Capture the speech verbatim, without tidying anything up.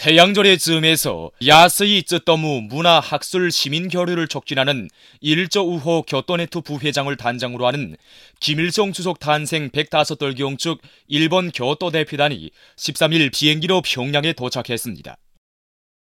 태양절의 즈음에서 야스이 쯔떠무 문화학술 시민교류를 촉진하는 일조 우호 교토네트 부회장을 단장으로 하는 김일성 주석 탄생 백오 돌 경축 일본 교토 대표단이 십삼 일 비행기로 평양에 도착했습니다.